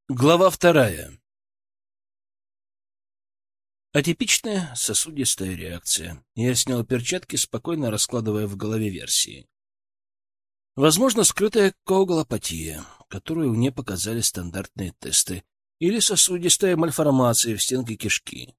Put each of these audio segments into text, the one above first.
Глава 2. Атипичная сосудистая реакция. Я снял перчатки, спокойно раскладывая в голове версии. Возможно, скрытая коагулопатия, которую мне показали стандартные тесты, или сосудистая мальформация в стенке кишки.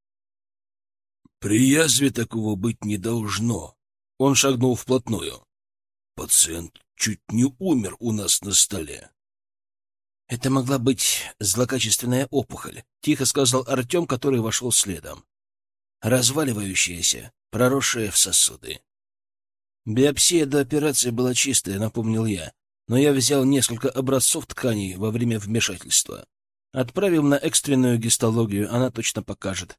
При язве такого быть не должно. Он шагнул вплотную. Пациент чуть не умер у нас на столе. Это могла быть злокачественная опухоль, тихо сказал Артем, который вошел следом. Разваливающаяся, проросшая в сосуды. Биопсия до операции была чистая, напомнил я, но я взял несколько образцов тканей во время вмешательства. Отправим на экстренную гистологию, она точно покажет.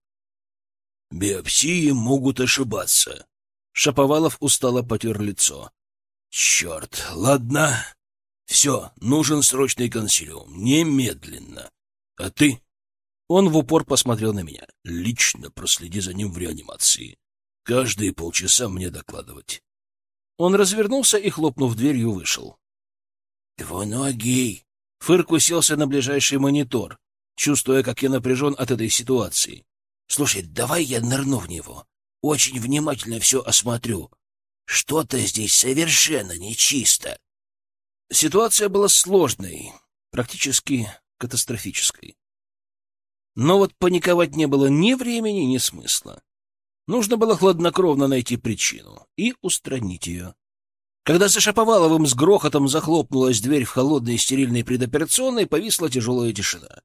Биопсии могут ошибаться. Шаповалов устало потер лицо. Черт, ладно. Все, нужен срочный консилиум. Немедленно. А ты? Он в упор посмотрел на меня. Лично проследи за ним в реанимации. Каждые полчаса мне докладывать. Он развернулся и, хлопнув дверью, вышел. Двуногий. Фырк уселся на ближайший монитор, чувствуя, как я напряжен от этой ситуации. Слушай, давай я нырну в него. Очень внимательно все осмотрю. Что-то здесь совершенно нечисто. Ситуация была сложной, практически катастрофической. Но вот паниковать не было ни времени, ни смысла. Нужно было хладнокровно найти причину и устранить ее. Когда за Шаповаловым с грохотом захлопнулась дверь в холодной стерильной предоперационной, повисла тяжелая тишина.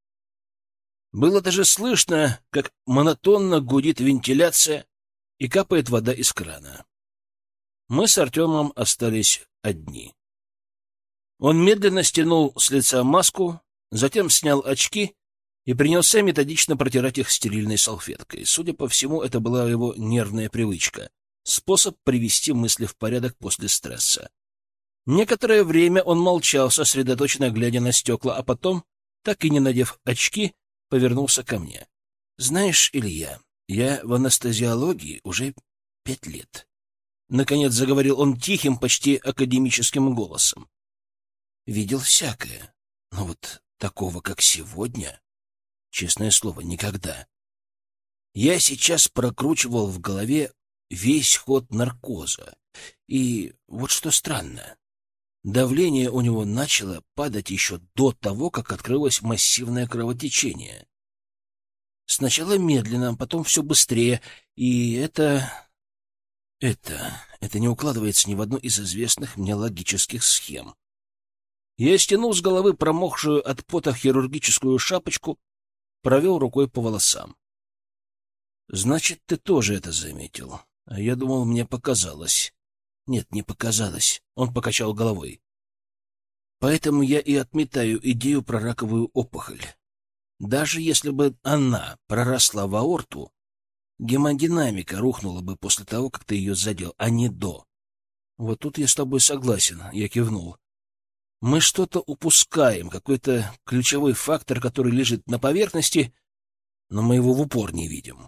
Было даже слышно, как монотонно гудит вентиляция и капает вода из крана. Мы с Артемом остались одни. Он медленно стянул с лица маску, затем снял очки и принялся методично протирать их стерильной салфеткой. Судя по всему, это была его нервная привычка, способ привести мысли в порядок после стресса. Некоторое время он молчал, сосредоточенно глядя на стекла, а потом, так и не надев очки, повернулся ко мне. «Знаешь, Илья, я в анестезиологии уже 5 лет». Наконец заговорил он тихим, почти академическим голосом. Видел всякое, но вот такого, как сегодня, честное слово, никогда. Я сейчас прокручивал в голове весь ход наркоза, и вот что странно. Давление у него начало падать еще до того, как открылось массивное кровотечение. Сначала медленно, потом все быстрее, и это не укладывается ни в одну из известных мне логических схем. Я стянул с головы промокшую от пота хирургическую шапочку, провел рукой по волосам. — Значит, ты тоже это заметил. А я думал, мне показалось. — Нет, не показалось. Он покачал головой. Поэтому я и отметаю идею про раковую опухоль. Даже если бы она проросла в аорту, гемодинамика рухнула бы после того, как ты ее задел, а не до. Вот тут я с тобой согласен, я кивнул. Мы что-то упускаем, какой-то ключевой фактор, который лежит на поверхности, но мы его в упор не видим.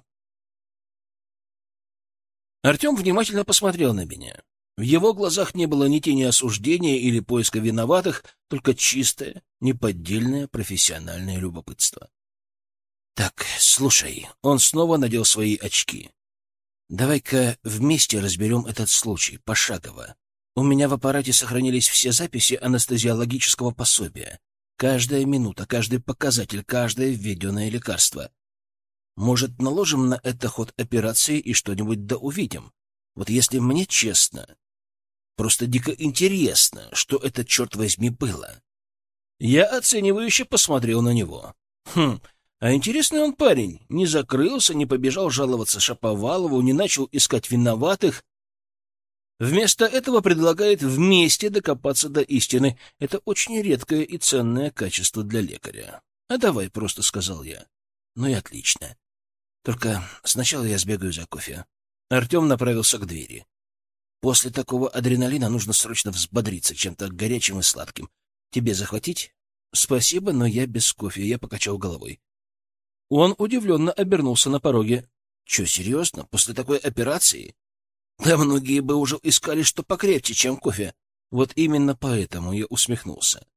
Артем внимательно посмотрел на меня. В его глазах не было ни тени осуждения или поиска виноватых, только чистое, неподдельное профессиональное любопытство. «Так, слушай», — он снова надел свои очки. «Давай-ка вместе разберем этот случай, пошагово. У меня в аппарате сохранились все записи анестезиологического пособия. Каждая минута, каждый показатель, каждое введенное лекарство. Может, наложим на это ход операции и что-нибудь да увидим? Вот если мне честно, просто дико интересно, что это, черт возьми, было». Я оценивающе посмотрел на него. А интересный он парень. Не закрылся, не побежал жаловаться Шаповалову, не начал искать виноватых. Вместо этого предлагает вместе докопаться до истины. Это очень редкое и ценное качество для лекаря. «А давай просто», — сказал я. «Ну и отлично. Только сначала я сбегаю за кофе». Артем направился к двери. «После такого адреналина нужно срочно взбодриться чем-то горячим и сладким. Тебе захватить?» «Спасибо, но я без кофе», — я покачал головой. Он удивленно обернулся на пороге. «Че, серьезно? После такой операции?» «Да многие бы уже искали что покрепче, чем кофе». Вот именно поэтому я усмехнулся.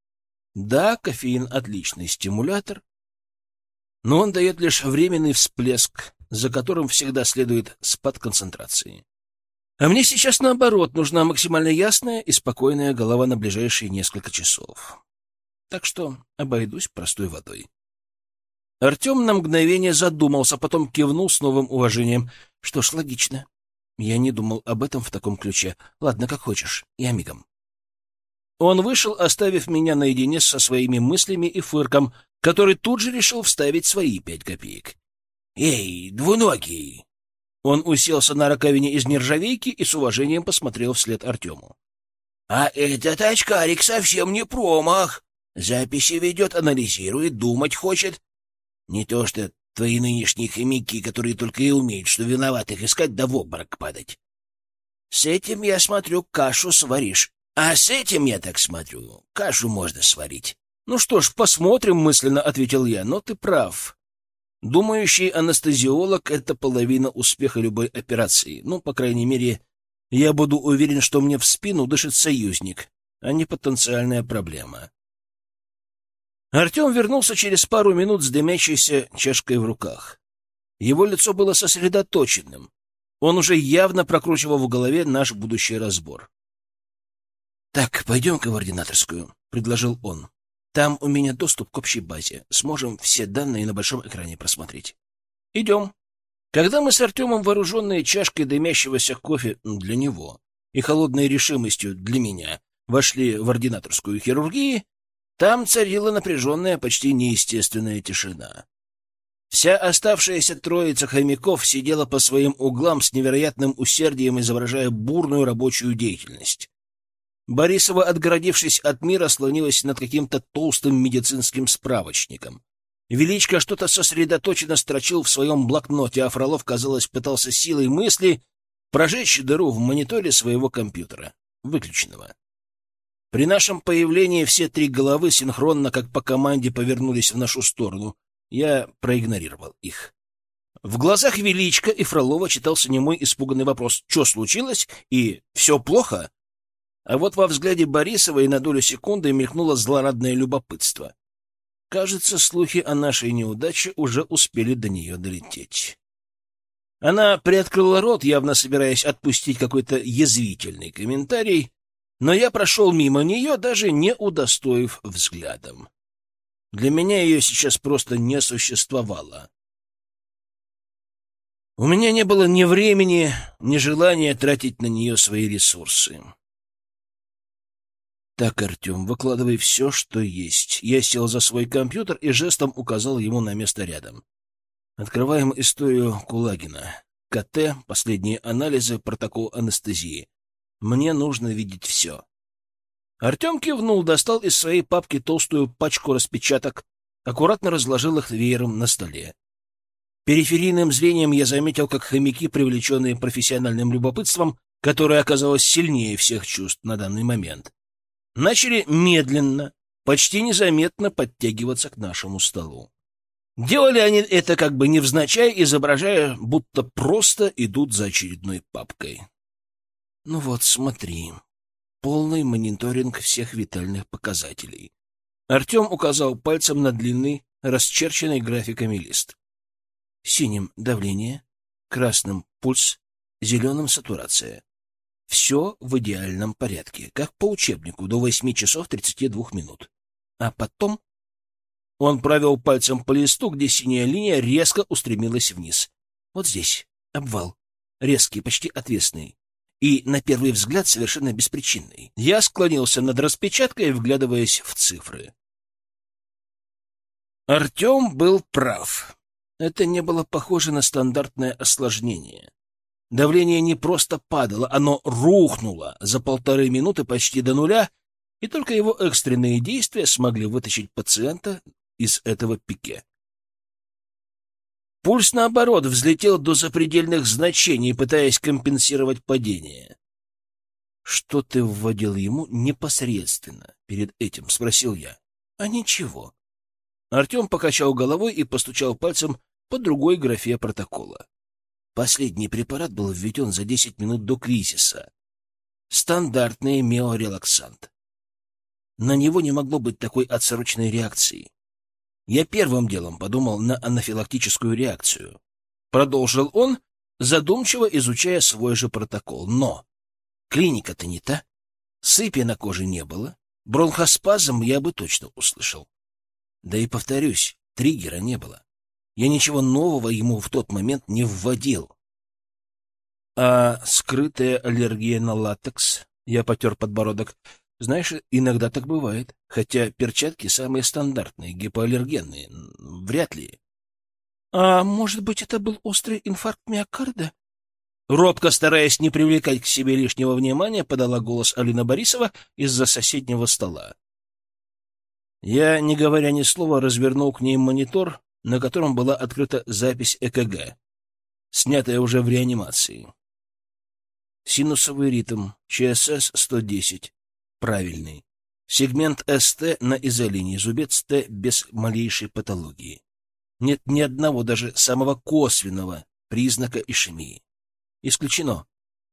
Да, кофеин — отличный стимулятор, но он дает лишь временный всплеск, за которым всегда следует спад концентрации. А мне сейчас, наоборот, нужна максимально ясная и спокойная голова на ближайшие несколько часов. Так что обойдусь простой водой. Артем на мгновение задумался, потом кивнул с новым уважением. Что ж, логично. Я не думал об этом в таком ключе. Ладно, как хочешь, я мигом. Он вышел, оставив меня наедине со своими мыслями и фырком, который тут же решил вставить свои 5 копеек. «Эй, двуногий!» Он уселся на раковине из нержавейки и с уважением посмотрел вслед Артему. «А этот очкарик совсем не промах. Записи ведет, анализирует, думать хочет. Не то что твои нынешние хомяки, которые только и умеют, что виноватых искать да в обморок падать. С этим, я смотрю, кашу сваришь. А с этим, я так смотрю, кашу можно сварить». «Ну что ж, посмотрим», — мысленно ответил я, — «но ты прав. Думающий анестезиолог — это половина успеха любой операции. Ну, по крайней мере, я буду уверен, что мне в спину дышит союзник, а не потенциальная проблема». Артем вернулся через пару минут с дымящейся чашкой в руках. Его лицо было сосредоточенным. Он уже явно прокручивал в голове наш будущий разбор. «Так, пойдем-ка в ординаторскую», — предложил он. «Там у меня доступ к общей базе. Сможем все данные на большом экране просмотреть». «Идем». Когда мы с Артемом, вооруженные чашкой дымящегося кофе для него и холодной решимостью для меня, вошли в ординаторскую хирургии, там царила напряженная, почти неестественная тишина. Вся оставшаяся троица хомяков сидела по своим углам с невероятным усердием, изображая бурную рабочую деятельность. Борисова, отгородившись от мира, слонилась над каким-то толстым медицинским справочником. Величко что-то сосредоточенно строчил в своем блокноте, а Фролов, казалось, пытался силой мысли прожечь дыру в мониторе своего компьютера, выключенного. При нашем появлении все 3 головы синхронно, как по команде, повернулись в нашу сторону. Я проигнорировал их. В глазах Величко и Фролова читался немой испуганный вопрос: «Что случилось?» и «Все плохо?» А вот во взгляде Борисовой на долю секунды мелькнуло злорадное любопытство. Кажется, слухи о нашей неудаче уже успели до нее долететь. Она приоткрыла рот, явно собираясь отпустить какой-то язвительный комментарий, но я прошел мимо нее, даже не удостоив взглядом. Для меня ее сейчас просто не существовало. У меня не было ни времени, ни желания тратить на нее свои ресурсы. «Так, Артем, выкладывай все, что есть». Я сел за свой компьютер и жестом указал ему на место рядом. Открываем историю Кулагина. КТ, последние анализы, протокол анестезии. Мне нужно видеть все. Артем кивнул, достал из своей папки толстую пачку распечаток, аккуратно разложил их веером на столе. Периферийным зрением я заметил, как хомяки, привлеченные профессиональным любопытством, которое оказалось сильнее всех чувств на данный момент, начали медленно, почти незаметно подтягиваться к нашему столу. Делали они это как бы невзначай, изображая, будто просто идут за очередной папкой. Ну вот, смотри. Полный мониторинг всех витальных показателей. Артем указал пальцем на длинный, расчерченный графиками лист. Синим — давление, красным — пульс, зеленым — сатурация. Все в идеальном порядке, как по учебнику, до 8 часов 32 минут. А потом он провел пальцем по листу, где синяя линия резко устремилась вниз. Вот здесь обвал, резкий, почти отвесный. И, на первый взгляд, совершенно беспричинный. Я склонился над распечаткой, вглядываясь в цифры. Артем был прав. Это не было похоже на стандартное осложнение. Давление не просто падало, оно рухнуло за 1,5 минуты почти до нуля, и только его экстренные действия смогли вытащить пациента из этого пике. Пульс, наоборот, взлетел до запредельных значений, пытаясь компенсировать падение. — Что ты вводил ему непосредственно перед этим? — спросил я. — А ничего. Артем покачал головой и постучал пальцем по другой графе протокола. Последний препарат был введен за 10 минут до кризиса. Стандартный миорелаксант. На него не могло быть такой отсроченной реакции. Я первым делом подумал на анафилактическую реакцию. Продолжил он, задумчиво изучая свой же протокол. Но клиника-то не та. Сыпи на коже не было. Бронхоспазм я бы точно услышал. Да и, повторюсь, триггера не было. Я ничего нового ему в тот момент не вводил. А скрытая аллергия на латекс? Я потер подбородок. Знаешь, иногда так бывает. Хотя перчатки самые стандартные, гипоаллергенные. Вряд ли. А может быть, это был острый инфаркт миокарда? Робко, стараясь не привлекать к себе лишнего внимания, подала голос Алина Борисова из-за соседнего стола. Я, не говоря ни слова, развернул к ней монитор, на котором была открыта запись ЭКГ, снятая уже в реанимации. Синусовый ритм, ЧСС-110, правильный. Сегмент СТ на изолинии, зубец Т без малейшей патологии. Нет ни одного, даже самого косвенного признака ишемии. Исключено.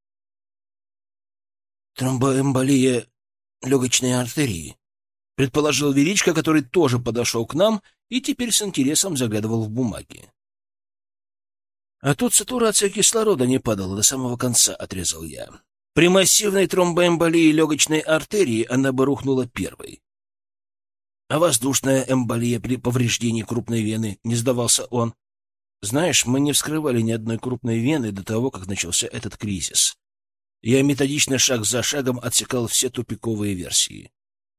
Тромбоэмболия легочной артерии, предположил Величко, который тоже подошел к нам и теперь с интересом заглядывал в бумаги. А тут сатурация кислорода не падала до самого конца, отрезал я. При массивной тромбоэмболии легочной артерии она бы рухнула первой. А воздушная эмболия при повреждении крупной вены, не сдавался он. Знаешь, мы не вскрывали ни одной крупной вены до того, как начался этот кризис. Я методично, шаг за шагом, отсекал все тупиковые версии.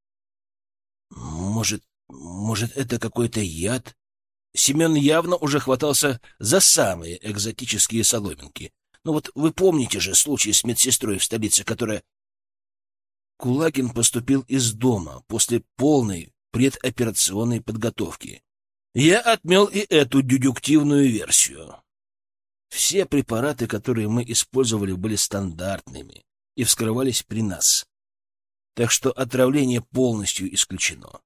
Может, это какой-то яд? Семен явно уже хватался за самые экзотические соломинки. Ну вот вы помните же случай с медсестрой в столице, которая... Кулагин поступил из дома после полной предоперационной подготовки. Я отмел и эту дедуктивную версию. Все препараты, которые мы использовали, были стандартными и вскрывались при нас. Так что отравление полностью исключено.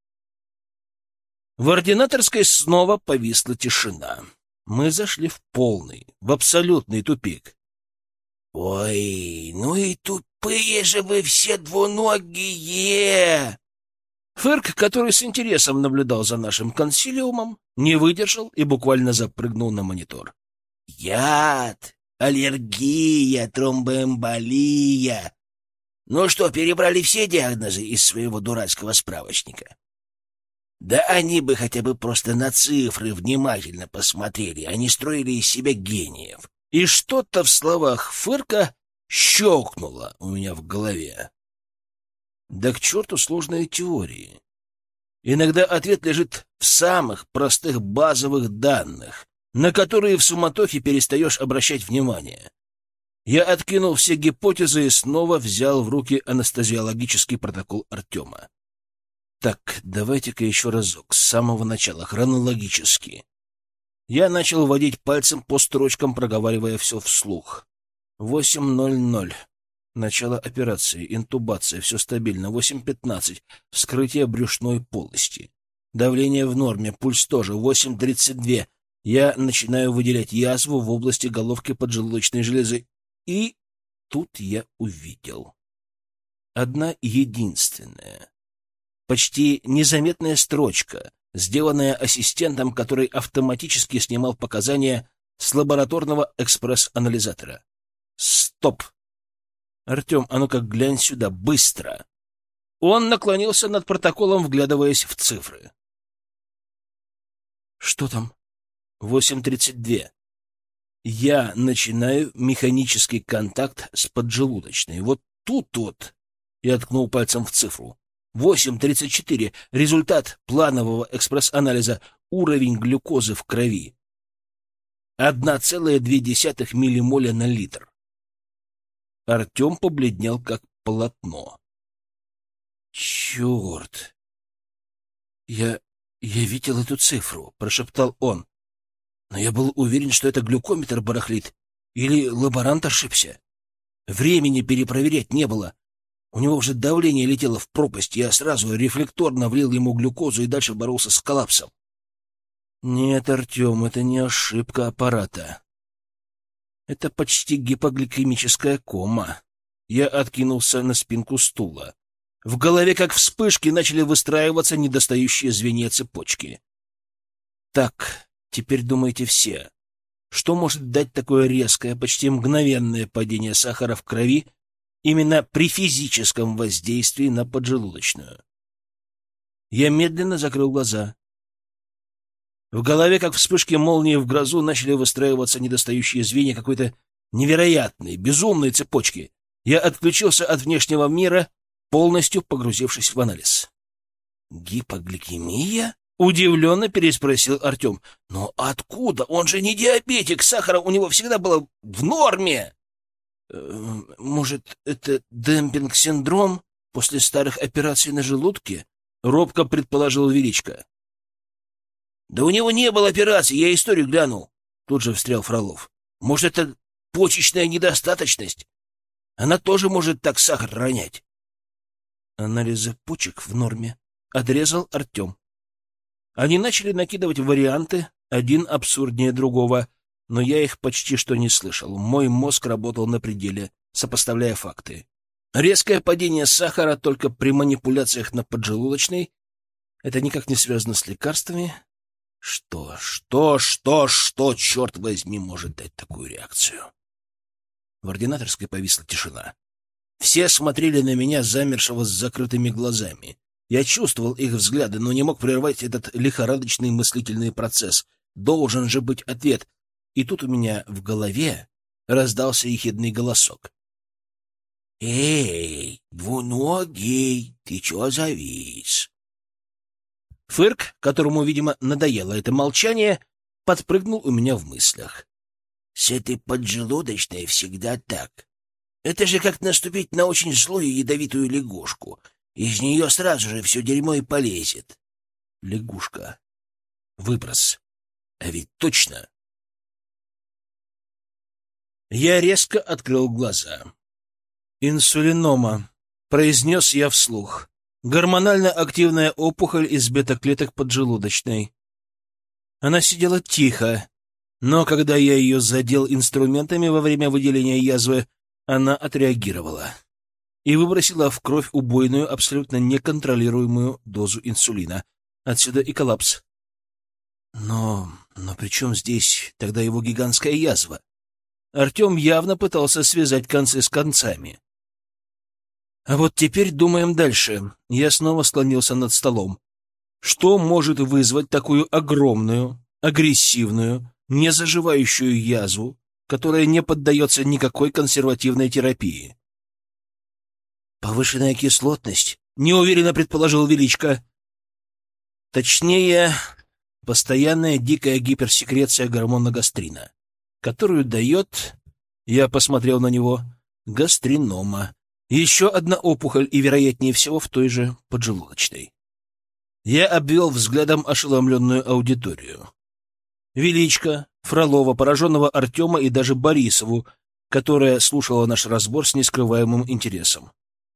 В ординаторской снова повисла тишина. Мы зашли в полный, в абсолютный тупик. — Ой, ну и тупые же вы все двуногие! Фырк, который с интересом наблюдал за нашим консилиумом, не выдержал и буквально запрыгнул на монитор. Яд, аллергия, тромбоэмболия. Ну что, перебрали все диагнозы из своего дурацкого справочника? Да они бы хотя бы просто на цифры внимательно посмотрели, а не строили из себя гениев. И что-то в словах Фырка щелкнуло у меня в голове. Да к черту сложные теории. Иногда ответ лежит в самых простых базовых данных, на которые в суматохе перестаешь обращать внимание. Я откинул все гипотезы и снова взял в руки анестезиологический протокол Артема. Так, давайте-ка еще разок, с самого начала, хронологически. Я начал водить пальцем по строчкам, проговаривая все вслух. 8:00. Начало операции, интубация, все стабильно. 8:15. Вскрытие брюшной полости. Давление в норме, пульс тоже. 8:32. Я начинаю выделять язву в области головки поджелудочной железы. И тут я увидел. Одна единственная, почти незаметная строчка, сделанная ассистентом, который автоматически снимал показания с лабораторного экспресс-анализатора. Стоп! Артем, а ну-ка глянь сюда, быстро! Он наклонился над протоколом, вглядываясь в цифры. Что там? 8:32. Я начинаю механический контакт с поджелудочной. Вот тут вот. Я ткнул пальцем в цифру. 8:34. Результат планового экспресс-анализа. Уровень глюкозы в крови. 1,2 миллимоля на литр. Артем побледнел, как полотно. «Черт! Я видел эту цифру», — прошептал он. «Но я был уверен, что это глюкометр барахлит. Или лаборант ошибся. Времени перепроверять не было. У него уже давление летело в пропасть. Я сразу рефлекторно влил ему глюкозу и дальше боролся с коллапсом». «Нет, Артем, это не ошибка аппарата. Это почти гипогликемическая кома». Я откинулся на спинку стула. В голове, как вспышки, начали выстраиваться недостающие звенья цепочки. Так, теперь думайте все. Что может дать такое резкое, почти мгновенное падение сахара в крови именно при физическом воздействии на поджелудочную? Я медленно закрыл глаза. В голове, как вспышки молнии в грозу, начали выстраиваться недостающие звенья какой-то невероятной, безумной цепочки. Я отключился от внешнего мира, полностью погрузившись в анализ. «Гипогликемия?» — удивленно переспросил Артем. «Но откуда? Он же не диабетик, сахара у него всегда было в норме!» «Может, это демпинг-синдром после старых операций на желудке?» — робко предположил Величко. «Да у него не было операции, я историю глянул», — тут же встрял Фролов. «Может, это почечная недостаточность? Она тоже может так сахар ронять». «Анализы почек в норме», — отрезал Артем. Они начали накидывать варианты, один абсурднее другого, но я их почти что не слышал. Мой мозг работал на пределе, сопоставляя факты. Резкое падение сахара только при манипуляциях на поджелудочной. Это никак не связано с лекарствами. Что, черт возьми, может дать такую реакцию? В ординаторской повисла тишина. Все смотрели на меня, замершего с закрытыми глазами. Я чувствовал их взгляды, но не мог прервать этот лихорадочный мыслительный процесс. Должен же быть ответ. И тут у меня в голове раздался ехидный голосок. «Эй, двуногий, ты чё завис?» Фырк, которому, видимо, надоело это молчание, подпрыгнул у меня в мыслях. «С этой поджелудочной всегда так. Это же как наступить на очень злую ядовитую лягушку. Из нее сразу же все дерьмо и полезет». Лягушка. Выброс. А ведь точно. Я резко открыл глаза. «Инсулинома», — произнес я вслух. Гормонально активная опухоль из бета-клеток поджелудочной. Она сидела тихо, но когда я ее задел инструментами во время выделения язвы, она отреагировала и выбросила в кровь убойную, абсолютно неконтролируемую дозу инсулина. Отсюда и коллапс. Но при чем здесь тогда его гигантская язва? Артем явно пытался связать концы с концами. А вот теперь думаем дальше. Я снова склонился над столом. Что может вызвать такую огромную, агрессивную, незаживающую язву, которая не поддается никакой консервативной терапии? «Повышенная кислотность», — неуверенно предположил Величко. Точнее, постоянная дикая гиперсекреция гормона гастрина, которую дает, я посмотрел на него, гастринома. Еще одна опухоль и, вероятнее всего, в той же поджелудочной. Я обвел взглядом ошеломленную аудиторию. Величко, Фролова, пораженного Артема и даже Борисову, которая слушала наш разбор с нескрываемым интересом.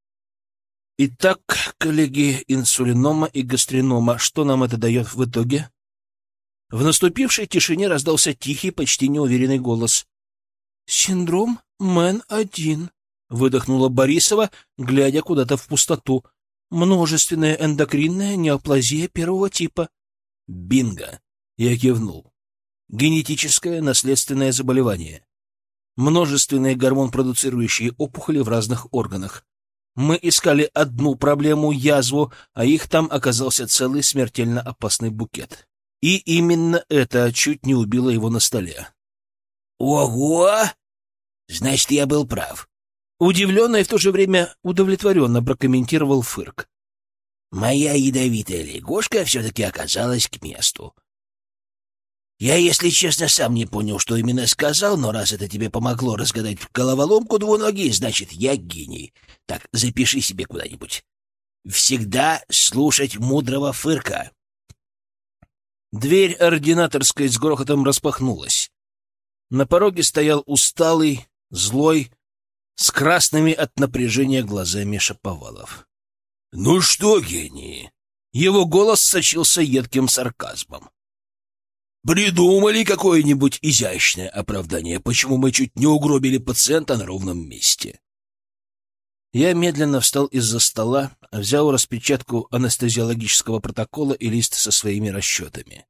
Итак, коллеги, инсулинома и гастринома, что нам это дает в итоге? В наступившей тишине раздался тихий, почти неуверенный голос. «Синдром МЭН-1», — выдохнула Борисова, глядя куда-то в пустоту. «Множественная эндокринная неоплазия первого типа». «Бинго!» — я кивнул. «Генетическое наследственное заболевание. Множественные гормон-продуцирующие опухоли в разных органах. Мы искали одну проблему — язву, а их там оказался целый смертельно опасный букет. И именно это чуть не убило его на столе». «Ого! Значит, я был прав». Удивленно и в то же время удовлетворенно прокомментировал Фырк. «Моя ядовитая лягушка все-таки оказалась к месту. Я, если честно, сам не понял, что именно сказал, но раз это тебе помогло разгадать головоломку двуногий, значит, я гений. Так, запиши себе куда-нибудь. Всегда слушать мудрого Фырка». Дверь ординаторской с грохотом распахнулась. На пороге стоял усталый, злой, с красными от напряжения глазами Шаповалов. «Ну что, гений?» Его голос сочился едким сарказмом. «Придумали какое-нибудь изящное оправдание, почему мы чуть не угробили пациента на ровном месте?» Я медленно встал из-за стола, взял распечатку анестезиологического протокола и лист со своими расчетами.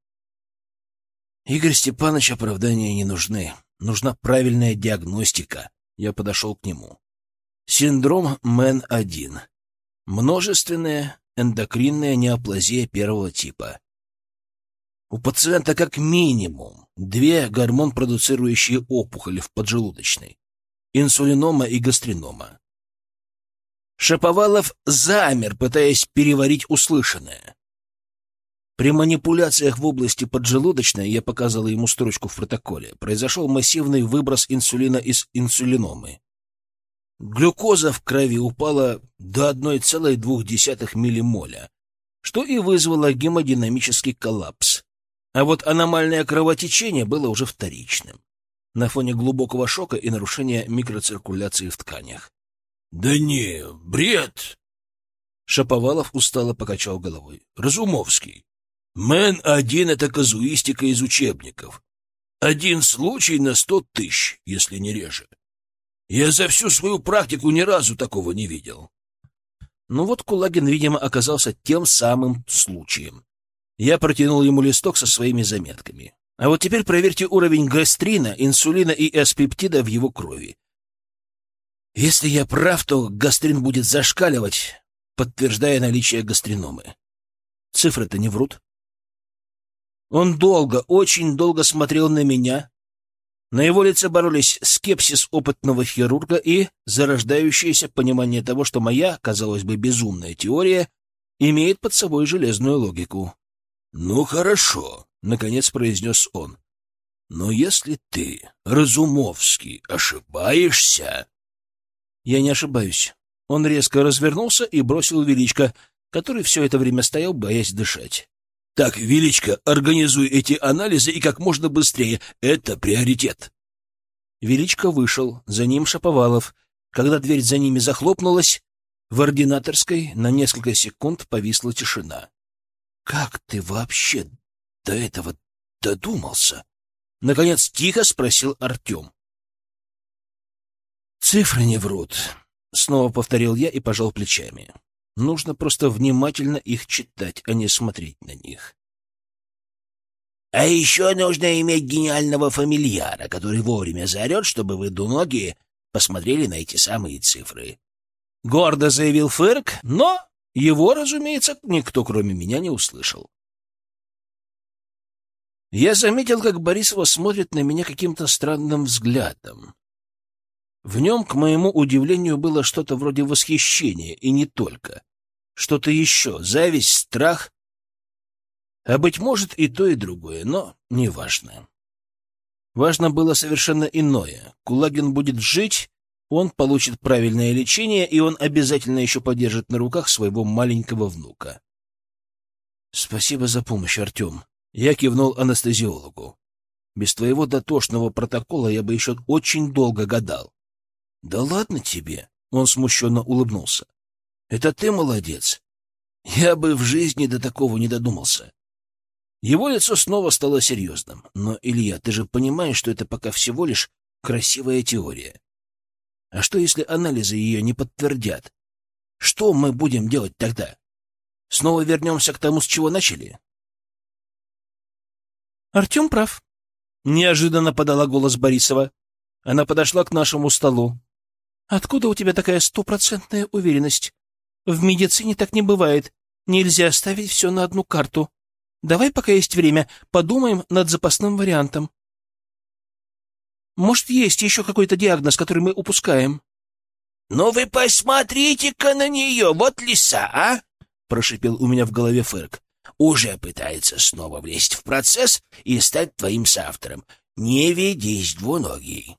Игорь Степанович, оправдания не нужны. Нужна правильная диагностика. Я подошел к нему. Синдром МЭН-1. Множественная эндокринная неоплазия первого типа. У пациента как минимум 2 гормон-продуцирующие опухоли в поджелудочной. Инсулинома и гастринома. Шаповалов замер, пытаясь переварить услышанное. При манипуляциях в области поджелудочной, я показал ему строчку в протоколе, произошел массивный выброс инсулина из инсулиномы. Глюкоза в крови упала до 1,2 миллимоля, что и вызвало гемодинамический коллапс. А вот аномальное кровотечение было уже вторичным, на фоне глубокого шока и нарушения микроциркуляции в тканях. «Да не, бред!» Шаповалов устало покачал головой. «Разумовский, МЭН-1 — это казуистика из учебников. 1 случай на 100 тысяч, если не реже. Я за всю свою практику ни разу такого не видел». Ну вот Кулагин, видимо, оказался тем самым случаем. Я протянул ему листок со своими заметками. А вот теперь проверьте уровень гастрина, инсулина и S-пептида в его крови. Если я прав, то гастрин будет зашкаливать, подтверждая наличие гастриномы. Цифры-то не врут. Он долго, очень долго смотрел на меня. На его лице боролись скепсис опытного хирурга и зарождающееся понимание того, что моя, казалось бы, безумная теория имеет под собой железную логику. «Ну, хорошо», — наконец произнес он. «Но если ты, Разумовский, ошибаешься...» «Я не ошибаюсь». Он резко развернулся и бросил Величко, который все это время стоял, боясь дышать. «Так, Величко, организуй эти анализы и как можно быстрее. Это приоритет». Величко вышел, за ним Шаповалов. Когда дверь за ними захлопнулась, в ординаторской на несколько секунд повисла тишина. «Как ты вообще до этого додумался?» — наконец тихо спросил Артем. «Цифры не врут», — снова повторил я и пожал плечами. «Нужно просто внимательно их читать, а не смотреть на них». «А еще нужно иметь гениального фамильяра, который вовремя заорет, чтобы вы, двуногие, посмотрели на эти самые цифры». Гордо заявил Фырк, но его, разумеется, никто, кроме меня, не услышал. Я заметил, как Борисова смотрит на меня каким-то странным взглядом. В нем, к моему удивлению, было что-то вроде восхищения, и не только. Что-то еще — зависть, страх. А, быть может, и то, и другое, но неважно. Важно было совершенно иное. Кулагин будет жить, он получит правильное лечение, и он обязательно еще подержит на руках своего маленького внука. «Спасибо за помощь, Артем». Я кивнул анестезиологу. «Без твоего дотошного протокола я бы еще очень долго гадал». «Да ладно тебе», — он смущенно улыбнулся. «Это ты молодец. Я бы в жизни до такого не додумался». Его лицо снова стало серьезным. «Но, Илья, ты же понимаешь, что это пока всего лишь красивая теория. А что, если анализы ее не подтвердят? Что мы будем делать тогда? Снова вернемся к тому, с чего начали?» «Артем прав», — неожиданно подала голос Борисова. Она подошла к нашему столу. «Откуда у тебя такая 100% уверенность? В медицине так не бывает. Нельзя ставить все на одну карту. Давай, пока есть время, подумаем над запасным вариантом. Может, есть еще какой-то диагноз, который мы упускаем?» «Ну вы посмотрите-ка на нее, вот лиса, а!» — прошипел у меня в голове Фырк. «Уже пытается снова влезть в процесс и стать твоим соавтором. Не ведись, двуногий».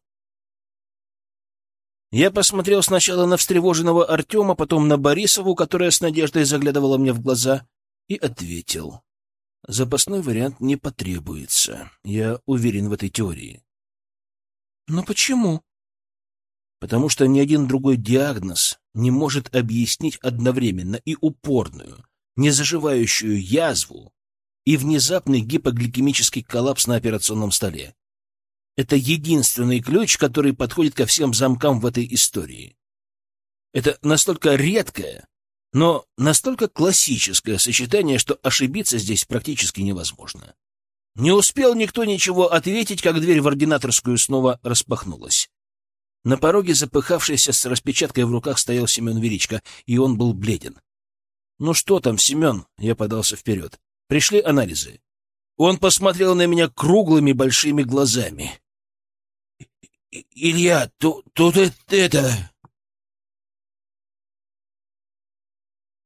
Я посмотрел сначала на встревоженного Артема, потом на Борисову, которая с надеждой заглядывала мне в глаза, и ответил. Запасной вариант не потребуется. Я уверен в этой теории. «Но почему?» «Потому что ни один другой диагноз не может объяснить одновременно и упорную, незаживающую язву и внезапный гипогликемический коллапс на операционном столе. Это единственный ключ, который подходит ко всем замкам в этой истории. Это настолько редкое, но настолько классическое сочетание, что ошибиться здесь практически невозможно. Не успел никто ничего ответить, как дверь в ординаторскую снова распахнулась. На пороге, запыхавшийся с распечаткой в руках, стоял Семен Величко, и он был бледен. «Ну что там, Семен?» — я подался вперед. «Пришли анализы». Он посмотрел на меня круглыми большими глазами. «Илья, тут это...»